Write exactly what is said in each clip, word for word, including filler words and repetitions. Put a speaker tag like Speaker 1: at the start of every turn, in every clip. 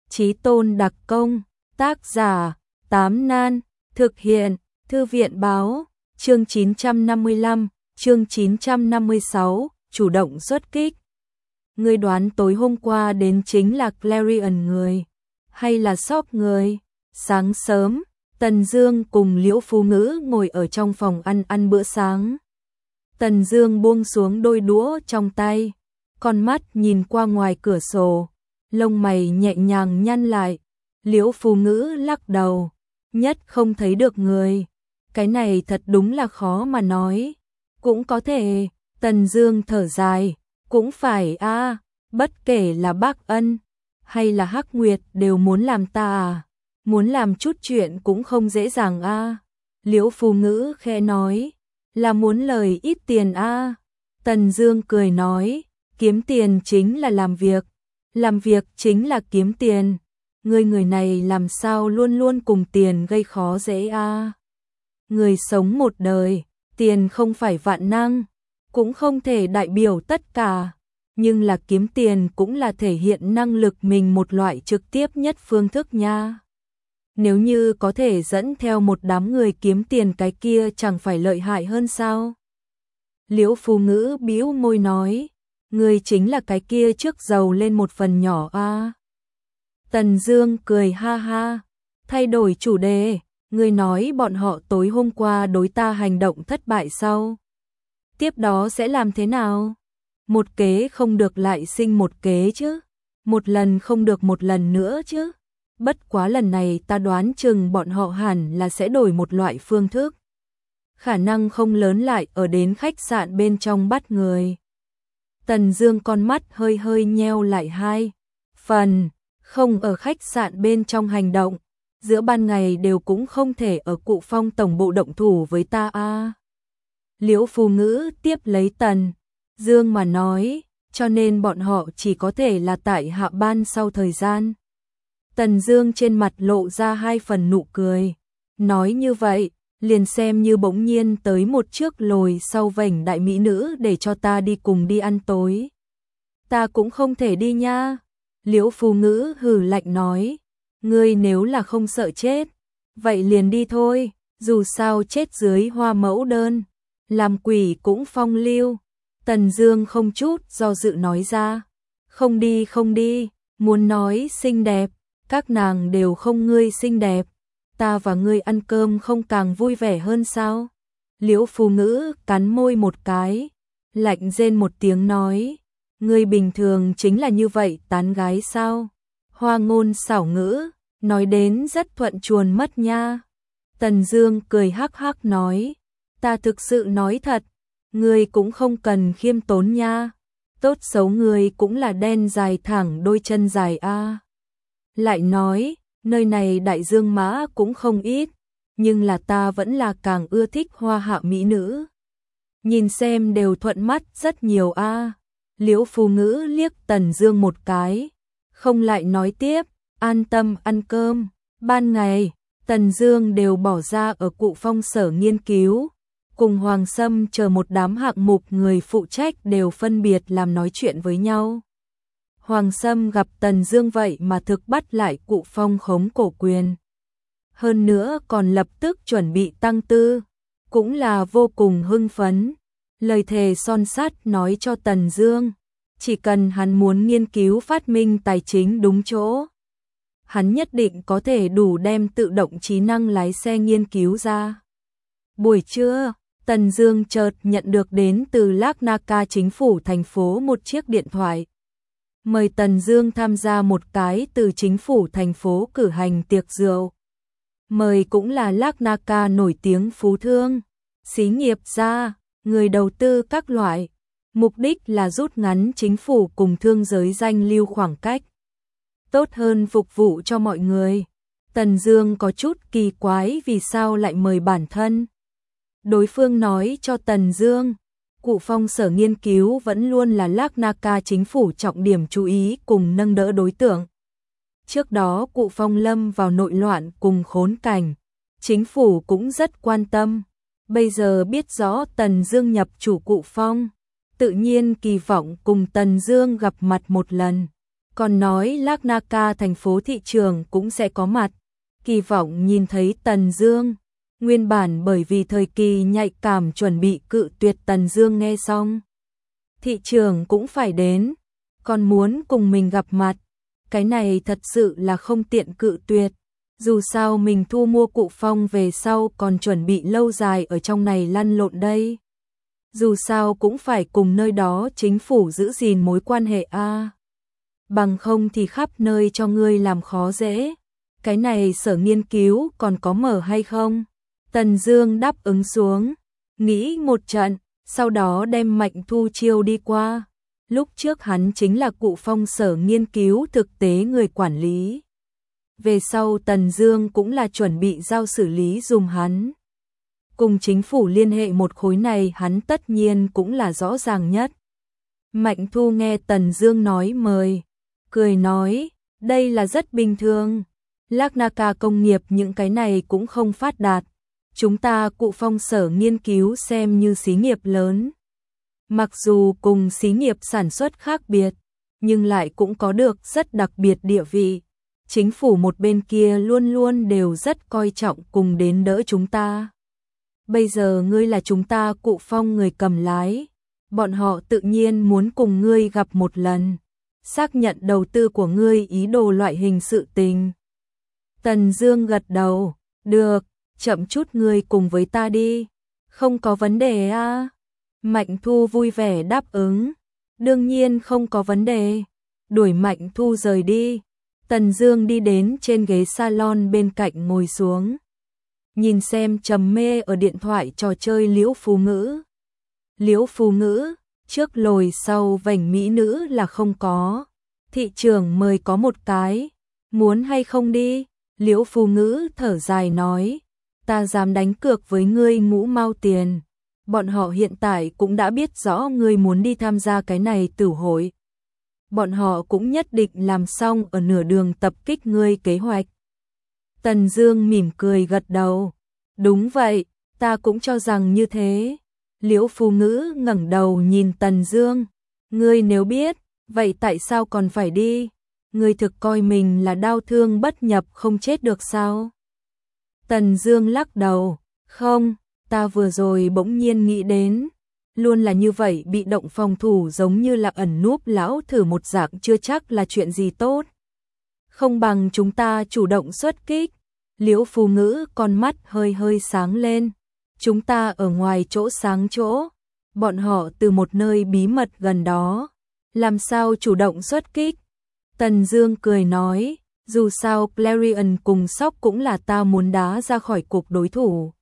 Speaker 1: Chí tôn đặc công, tác giả, Tám Nan, thực hiện, Thư viện báo, chương chín trăm năm mươi lăm, chương chín trăm năm mươi sáu, chủ động xuất kích. Ngươi đoán tối hôm qua đến chính là Clarion người, hay là Shop người? Sáng sớm, Tần Dương cùng Liễu Phú Ngữ ngồi ở trong phòng ăn ăn bữa sáng. Tần Dương buông xuống đôi đũa trong tay, con mắt nhìn qua ngoài cửa sổ, lông mày nhẹ nhàng nhăn lại. Liễu Phú Ngữ lắc đầu, nhất không thấy được người. Cái này thật đúng là khó mà nói. Cũng có thể, Tần Dương thở dài, cũng phải a, à, bất kể là Bác Ân hay là Hắc Nguyệt đều muốn làm ta à, muốn làm chút chuyện cũng không dễ dàng a. À. Liễu Phú Ngữ khẽ nói, là muốn lời ít tiền a. À. Tần Dương cười nói, kiếm tiền chính là làm việc, làm việc chính là kiếm tiền. Ngươi người này làm sao luôn luôn cùng tiền gây khó dễ a. À. Người sống một đời, tiền không phải vạn năng, cũng không thể đại biểu tất cả, nhưng là kiếm tiền cũng là thể hiện năng lực mình một loại trực tiếp nhất phương thức nha. Nếu như có thể dẫn theo một đám người kiếm tiền, cái kia chẳng phải lợi hại hơn sao? Liễu Phú Ngữ bĩu môi nói, người chính là cái kia trước giàu lên một phần nhỏ a. À. Tần Dương cười ha ha, thay đổi chủ đề, ngươi nói bọn họ tối hôm qua đối ta hành động thất bại sau. Tiếp đó sẽ làm thế nào? Một kế không được lại sinh một kế chứ, một lần không được một lần nữa chứ. Bất quá lần này ta đoán chừng bọn họ hẳn là sẽ đổi một loại phương thức. Khả năng không lớn lại ở đến khách sạn bên trong bắt người. Tần Dương con mắt hơi hơi nheo lại hai phần, không ở khách sạn bên trong hành động, giữa ban ngày đều cũng không thể ở Cụ Phong tổng bộ động thủ với ta a. À. Liễu Phú Ngữ tiếp lấy Tần Dương mà nói, cho nên bọn họ chỉ có thể là tại hạ ban sau thời gian. Tần Dương trên mặt lộ ra hai phần nụ cười, nói như vậy, liền xem như bỗng nhiên tới một trước lồi sau vành đại mỹ nữ để cho ta đi cùng đi ăn tối. Ta cũng không thể đi nha. Liễu Phú Ngữ hừ lạnh nói, ngươi nếu là không sợ chết, vậy liền đi thôi, dù sao chết dưới hoa mẫu đơn, làm quỷ cũng phong lưu. Tần Dương không chút do dự nói ra, không đi không đi, muốn nói xinh đẹp, các nàng đều không ngươi xinh đẹp, ta và ngươi ăn cơm không càng vui vẻ hơn sao? Liễu Phú Ngữ cắn môi một cái, lạnh rên một tiếng nói, ngươi bình thường chính là như vậy tán gái sao? Hoa ngôn xảo ngữ, nói đến rất thuận chuồn mất nha. Tần Dương cười hắc hắc nói, ta thực sự nói thật, ngươi cũng không cần khiêm tốn nha. Tốt xấu ngươi cũng là đen dài thẳng đôi chân dài a. À. Lại nói, nơi này đại dương mã cũng không ít, nhưng là ta vẫn là càng ưa thích hoa hạ mỹ nữ. Nhìn xem đều thuận mắt rất nhiều a. À. Liễu Phú Ngữ liếc Tần Dương một cái, không lại nói tiếp, an tâm ăn cơm. Ban ngày, Tần Dương đều bỏ ra ở Cụ Phong sở nghiên cứu, cùng Hoàng Sâm chờ một đám hạng mục người phụ trách đều phân biệt làm nói chuyện với nhau. Hoàng Sâm gặp Tần Dương vậy mà thực bắt lại Cụ Phong khống cổ quyền. Hơn nữa còn lập tức chuẩn bị tăng tư, cũng là vô cùng hưng phấn. Lời thề son sắt nói cho Tần Dương, chỉ cần hắn muốn nghiên cứu phát minh tài chính đúng chỗ, hắn nhất định có thể đủ đem tự động trí năng lái xe nghiên cứu ra. Buổi trưa, Tần Dương chợt nhận được đến từ Larnaca chính phủ thành phố một chiếc điện thoại. Mời Tần Dương tham gia một cái từ chính phủ thành phố cử hành tiệc rượu. Mời cũng là Larnaca nổi tiếng phú thương, xí nghiệp gia, người đầu tư các loại. Mục đích là rút ngắn chính phủ cùng thương giới danh lưu khoảng cách, tốt hơn phục vụ cho mọi người. Tần Dương có chút kỳ quái vì sao lại mời bản thân. Đối phương nói cho Tần Dương, Cụ Phong sở nghiên cứu vẫn luôn là Larnaca chính phủ trọng điểm chú ý cùng nâng đỡ đối tượng. Trước đó Cụ Phong lâm vào nội loạn cùng khốn cảnh, chính phủ cũng rất quan tâm. Bây giờ biết rõ Tần Dương nhập chủ Cụ Phong, tự nhiên kỳ vọng cùng Tần Dương gặp mặt một lần. còn nói Larnaca thành phố thị trường cũng sẽ có mặt, kỳ vọng nhìn thấy Tần Dương. Nguyên bản bởi vì thời kỳ nhạy cảm chuẩn bị cự tuyệt, Tần Dương nghe xong. Thị trường cũng phải đến, còn muốn cùng mình gặp mặt. Cái này thật sự là không tiện cự tuyệt. Dù sao mình thu mua Cụ Phong về sau còn chuẩn bị lâu dài ở trong này lăn lộn đây. Dù sao cũng phải cùng nơi đó chính phủ giữ gìn mối quan hệ a. Bằng không thì khắp nơi cho ngươi làm khó dễ. Cái này sở nghiên cứu còn có mở hay không? Tần Dương đáp ứng xuống, nghĩ một trận, sau đó đem Mạnh Thu chiêu đi qua. Lúc trước hắn chính là Cụ Phong sở nghiên cứu thực tế người quản lý. Về sau Tần Dương cũng là chuẩn bị giao xử lý dùm hắn. Cùng chính phủ liên hệ một khối này hắn tất nhiên cũng là rõ ràng nhất. Mạnh Thu nghe Tần Dương nói mời, cười nói, đây là rất bình thường. Larnaca công nghiệp những cái này cũng không phát đạt. Chúng ta Cụ Phong sở nghiên cứu xem như xí nghiệp lớn. Mặc dù cùng xí nghiệp sản xuất khác biệt, nhưng lại cũng có được rất đặc biệt địa vị. Chính phủ một bên kia luôn luôn đều rất coi trọng cùng đến đỡ chúng ta. Bây giờ ngươi là chúng ta Cụ Phong người cầm lái, bọn họ tự nhiên muốn cùng ngươi gặp một lần, xác nhận đầu tư của ngươi ý đồ loại hình sự tình. Tần Dương gật đầu, được, chậm chút ngươi cùng với ta đi, không có vấn đề a. Mạnh Thu vui vẻ đáp ứng, đương nhiên không có vấn đề. Đuổi Mạnh Thu rời đi, Tần Dương đi đến trên ghế salon bên cạnh ngồi xuống, nhìn xem trầm mê ở điện thoại trò chơi Liễu Phú Ngữ. Liễu Phú Ngữ, trước lồi sau vành mỹ nữ là không có, thị trường mời có một cái, muốn hay không đi? Liễu Phú Ngữ thở dài nói, ta dám đánh cược với ngươi ngũ mao tiền. Bọn họ hiện tại cũng đã biết rõ ngươi muốn đi tham gia cái này tử hội. Bọn họ cũng nhất định làm xong ở nửa đường tập kích ngươi kế hoạch. Tần Dương mỉm cười gật đầu. Đúng vậy, ta cũng cho rằng như thế. Liễu Phú Ngữ ngẩng đầu nhìn Tần Dương. Ngươi nếu biết, vậy tại sao còn phải đi? Ngươi thực coi mình là đao thương bất nhập không chết được sao? Tần Dương lắc đầu. Không, ta vừa rồi bỗng nhiên nghĩ đến. Luôn là như vậy bị động phòng thủ giống như là ẩn núp lão thử một dạng chưa chắc là chuyện gì tốt. Không bằng chúng ta chủ động xuất kích. Liễu Phú Ngữ con mắt hơi hơi sáng lên. Chúng ta ở ngoài chỗ sáng chỗ. Bọn họ từ một nơi bí mật gần đó. Làm sao chủ động xuất kích? Tần Dương cười nói, dù sao Clarion cùng Sóc cũng là ta muốn đá ra khỏi cục đối thủ.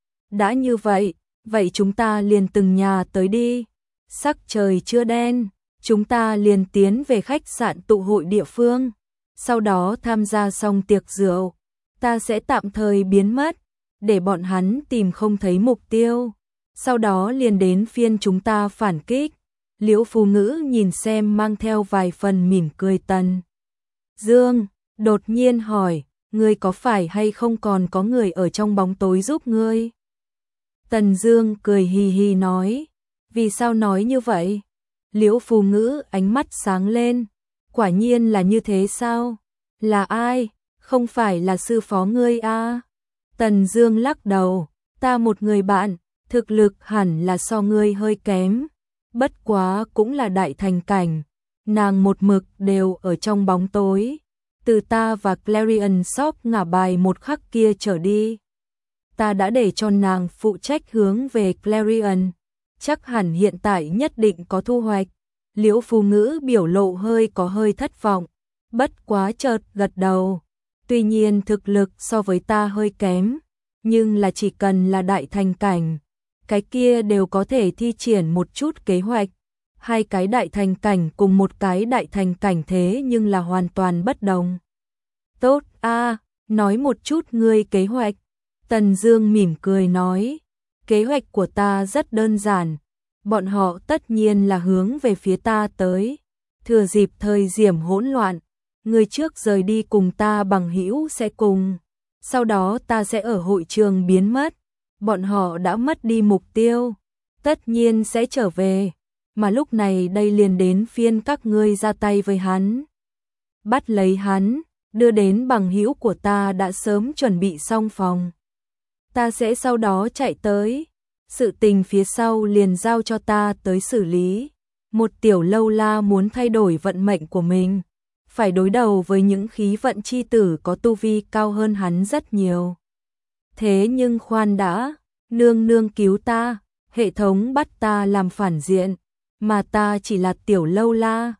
Speaker 1: Đã như vậy, vậy chúng ta liền từng nhà tới đi. Sắc trời chưa đen, chúng ta liền tiến về khách sạn tụ hội địa phương. Sau đó tham gia xong tiệc rượu, ta sẽ tạm thời biến mất, để bọn hắn tìm không thấy mục tiêu. Sau đó liền đến phiên chúng ta phản kích. Liễu Phú Ngữ nhìn xem mang theo vài phần mỉm cười Tần Dương, đột nhiên hỏi, ngươi có phải hay không còn có người ở trong bóng tối giúp ngươi? Tần Dương cười hì hì nói, vì sao nói như vậy? Liễu Phú Ngữ ánh mắt sáng lên, quả nhiên là như thế sao? Là ai? Không phải là sư phó ngươi à? Tần Dương lắc đầu, ta một người bạn, thực lực hẳn là so ngươi hơi kém, bất quá cũng là đại thành cảnh, nàng một mực đều ở trong bóng tối, từ ta và Clarion Shop ngả bài một khắc kia trở đi. Ta đã để cho nàng phụ trách hướng về Clarion, chắc hẳn hiện tại nhất định có thu hoạch. Liễu Phú Ngữ biểu lộ hơi có hơi thất vọng, bất quá chợt gật đầu. Tuy nhiên thực lực so với ta hơi kém, nhưng là chỉ cần là đại thành cảnh, cái kia đều có thể thi triển một chút kế hoạch. Hai cái đại thành cảnh cùng một cái đại thành cảnh thế nhưng là hoàn toàn bất đồng. Tốt a, nói một chút ngươi kế hoạch. Tần Dương mỉm cười nói, kế hoạch của ta rất đơn giản, bọn họ tất nhiên là hướng về phía ta tới. Thừa dịp thời điểm hỗn loạn, người trước rời đi cùng ta bằng hữu sẽ cùng, sau đó ta sẽ ở hội trường biến mất, bọn họ đã mất đi mục tiêu, tất nhiên sẽ trở về, mà lúc này đây liền đến phiên các ngươi ra tay với hắn. bắt lấy hắn, đưa đến bằng hữu của ta đã sớm chuẩn bị xong phòng. Ta sẽ sau đó chạy tới, sự tình phía sau liền giao cho ta tới xử lý. Một tiểu lâu la muốn thay đổi vận mệnh của mình, phải đối đầu với những khí vận chi tử có tu vi cao hơn hắn rất nhiều. Thế nhưng khoan đã, nương nương cứu ta, hệ thống bắt ta làm phản diện, mà ta chỉ là tiểu lâu la,